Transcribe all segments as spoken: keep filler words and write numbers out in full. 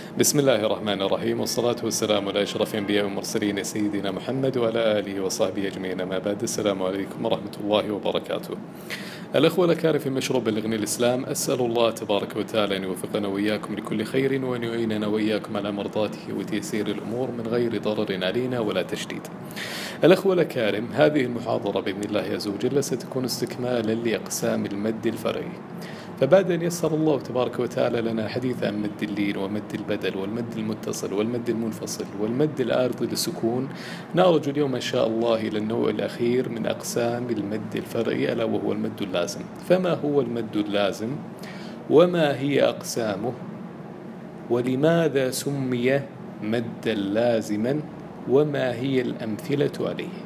بسم الله الرحمن الرحيم، والصلاة والسلام على أشرف الأنبياء والمرسلين سيدنا محمد وعلى آله وصحبه أجمعين. ما بعد، السلام عليكم ورحمة الله وبركاته. الأخوة الأكارم في مشروع بلغني الإسلام، أسأل الله تبارك وتعالى أن يوفقنا وإياكم لكل خير، وأن يعيننا وإياكم على مرضاته وتيسير الأمور من غير ضرر علينا ولا تشديد. الأخوة الأكارم، هذه المحاضرة بإذن الله عز وجل ستكون استكمالا لأقسام المد الفرعي. فبعد أن يسر الله تبارك وتعالى لنا حديث عن مد اللين ومد البدل والمد المتصل والمد المنفصل والمد العارض للسكون، نعرج اليوم إن شاء الله إلى النوع الأخير من أقسام المد الفرعي، ألا وهو المد اللازم. فما هو المد اللازم؟ وما هي أقسامه؟ ولماذا سمي مدا لازما؟ وما هي الأمثلة عليه؟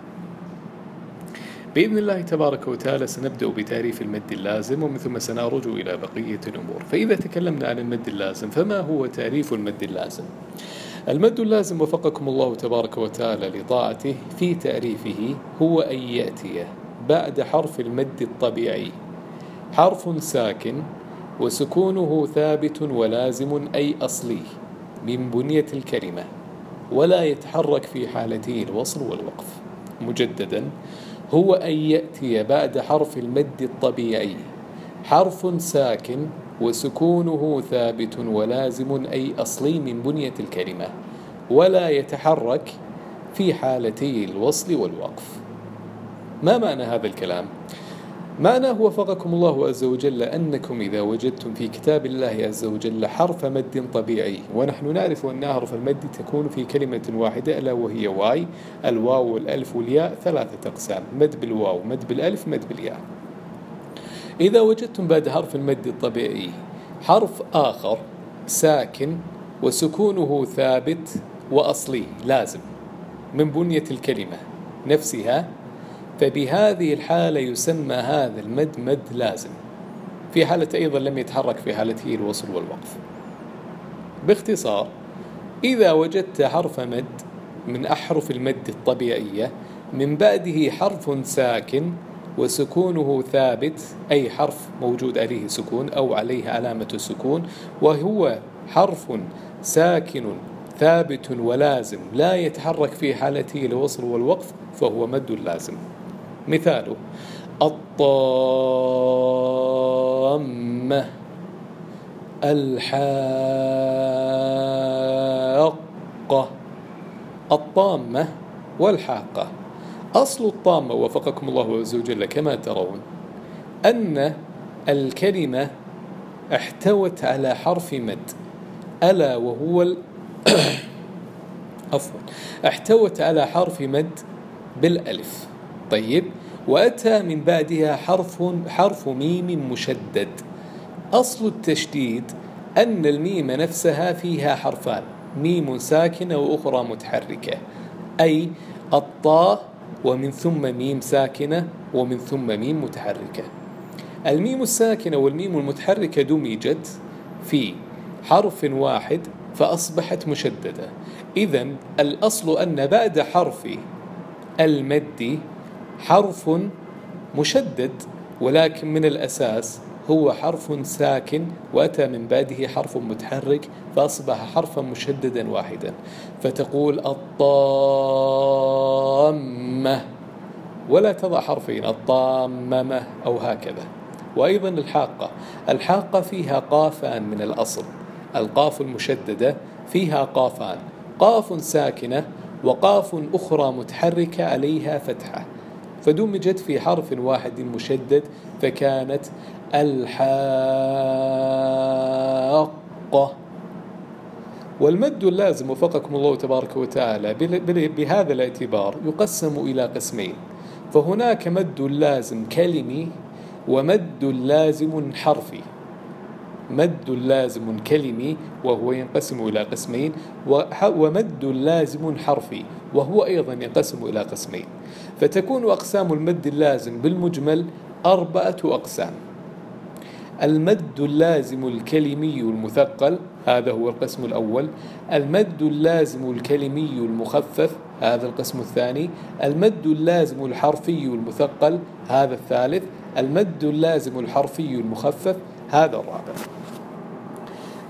بإذن الله تبارك وتعالى سنبدأ بتعريف المد اللازم، ومن ثم سنعرج إلى بقية الأمور. فإذا تكلمنا عن المد اللازم، فما هو تعريف المد اللازم؟ المد اللازم وفقكم الله تبارك وتعالى لطاعته في تعريفه هو أن يأتي بعد حرف المد الطبيعي حرف ساكن وسكونه ثابت ولازم أي أصلي من بنية الكلمة، ولا يتحرك في حالتي الوصل والوقف. مجددا، هو أن يأتي بعد حرف المد الطبيعي حرف ساكن وسكونه ثابت ولازم أي أصلي من بنية الكلمة، ولا يتحرك في حالتي الوصل والوقف. ما معنى هذا الكلام؟ معناه وفقكم الله عز وجل أنكم إذا وجدتم في كتاب الله عز وجل حرف مد طبيعي، ونحن نعرف أن أحرف المد تكون في كلمة واحدة ألا وهي واي، الواو والألف والياء ثلاثة أقسام: مد بالواو، مد بالألف، مد بالياء. إذا وجدتم بعد حرف المد الطبيعي حرف آخر ساكن وسكونه ثابت وأصلي لازم من بنية الكلمة نفسها، فبهذه الحالة يسمى هذا المد مد لازم، في حالة أيضا لم يتحرك في حالته الوصل والوقف. باختصار، إذا وجدت حرف مد من أحرف المد الطبيعية من بعده حرف ساكن وسكونه ثابت، أي حرف موجود عليه سكون أو عليه علامة السكون، وهو حرف ساكن ثابت ولازم لا يتحرك في حالته الوصل والوقف، فهو مد لازم. مثاله: الطامة، الحاقة. الطامة والحاقة. أصل الطامة وفقكم الله عز وجل كما ترون أن الكلمة احتوت على حرف مد، ألا وهو ال... عفوا احتوت على حرف مد بالألف. طيب، وأتى من بعدها حرف حرف ميم مشدد. أصل التشديد أن الميم نفسها فيها حرفان، ميم ساكنة وأخرى متحركة، أي الطاء ومن ثم ميم ساكنة ومن ثم ميم متحركة. الميم الساكنة والميم المتحركة دمجت في حرف واحد فأصبحت مشددة. إذن الأصل أن بعد حرف المد حرف مشدد، ولكن من الأساس هو حرف ساكن وأتى من بعده حرف متحرك فأصبح حرفا مشددا واحدا، فتقول الطامة ولا تضع حرفين، الطاممة أو هكذا. وأيضا الحاقة. الحاقة فيها قافان من الأصل، القاف المشددة فيها قافان، قاف ساكنة وقاف أخرى متحركة عليها فتحة، فدمجت في حرف واحد مشدد فكانت الحاقة. والمد اللازم وفقكم الله تبارك وتعالى بهذا الاعتبار يقسم إلى قسمين، فهناك مد لازم كلمي ومد لازم حرفي. مد لازم كلمي وهو ينقسم إلى قسمين، ومد لازم حرفي وهو أيضا ينقسم إلى قسمين. فتكون أقسام المد اللازم بالمجمل أربعة أقسام: المد اللازم الكلمي المثقل، هذا هو القسم الأول. المد اللازم الكلمي المخفف، هذا القسم الثاني. المد اللازم الحرفي المثقل، هذا الثالث. المد اللازم الحرفي المخفف، هذا الرابع.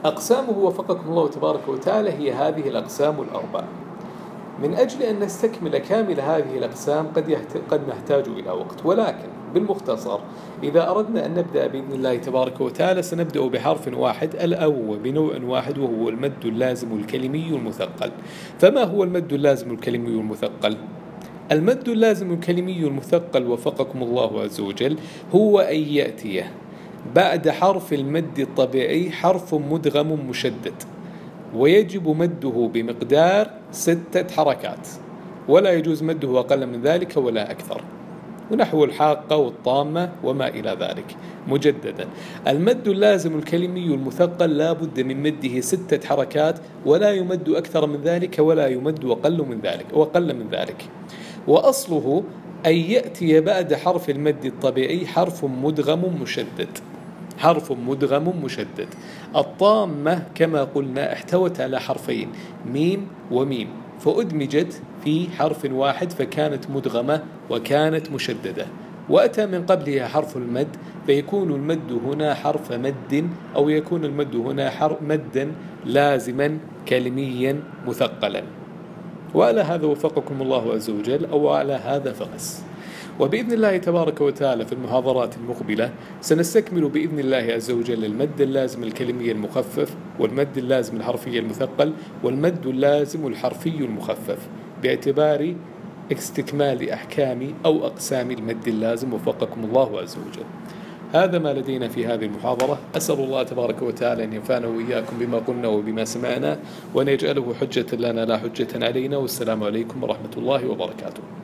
أقسامه وفقكم الله تبارك وتعالى هي هذه الأقسام الأربع. من أجل أن نستكمل كامل هذه الأقسام قد يحت... قد نحتاج إلى وقت، ولكن بالمختصر إذا أردنا أن نبدأ بإذن الله تبارك وتعالى سنبدأ بحرف واحد الأول بنوع واحد، وهو المد اللازم الكلمي المثقل. فما هو المد اللازم الكلمي المثقل؟ المد اللازم الكلمي المثقل وفقكم الله عز وجل هو أن يأتي بعد حرف المد الطبيعي حرف مدغم مشدد، ويجب مده بمقدار ستة حركات، ولا يجوز مده أقل من ذلك ولا أكثر، ونحو الحاقة والطامة وما إلى ذلك. مجددا، المد اللازم الكلمي المثقل لا بد من مده ستة حركات، ولا يمد أكثر من ذلك ولا يمد أقل من ذلك وأقل من ذلك. وأصله أن يأتي بعد حرف المد الطبيعي حرف مدغم مشدد، حرف مدغم مشدد. الطامة كما قلنا احتوت على حرفين ميم وميم، فأدمجت في حرف واحد فكانت مدغمة وكانت مشددة، وأتى من قبلها حرف المد، فيكون المد هنا حرف مد، أو يكون المد هنا حرف مدا لازما كلميا مثقلا. وعلى هذا وفقكم الله عز وجل، أو على هذا فقس. وبإذن الله تبارك وتعالى في المحاضرات المقبلة سنستكمل بإذن الله عز وجل المد اللازم الكلمي المخفف، والمد اللازم الحرفي المثقل، والمد اللازم الحرفي المخفف، باعتبار استكمال أحكام أو أقسام المد اللازم وفقكم الله عز وجل. هذا ما لدينا في هذه المحاضرة. أسأل الله تبارك وتعالى أن ينفعنا وإياكم بما قلنا وبما سمعنا، وأن يجعله حجة لنا لا حجة علينا. والسلام عليكم ورحمة الله وبركاته.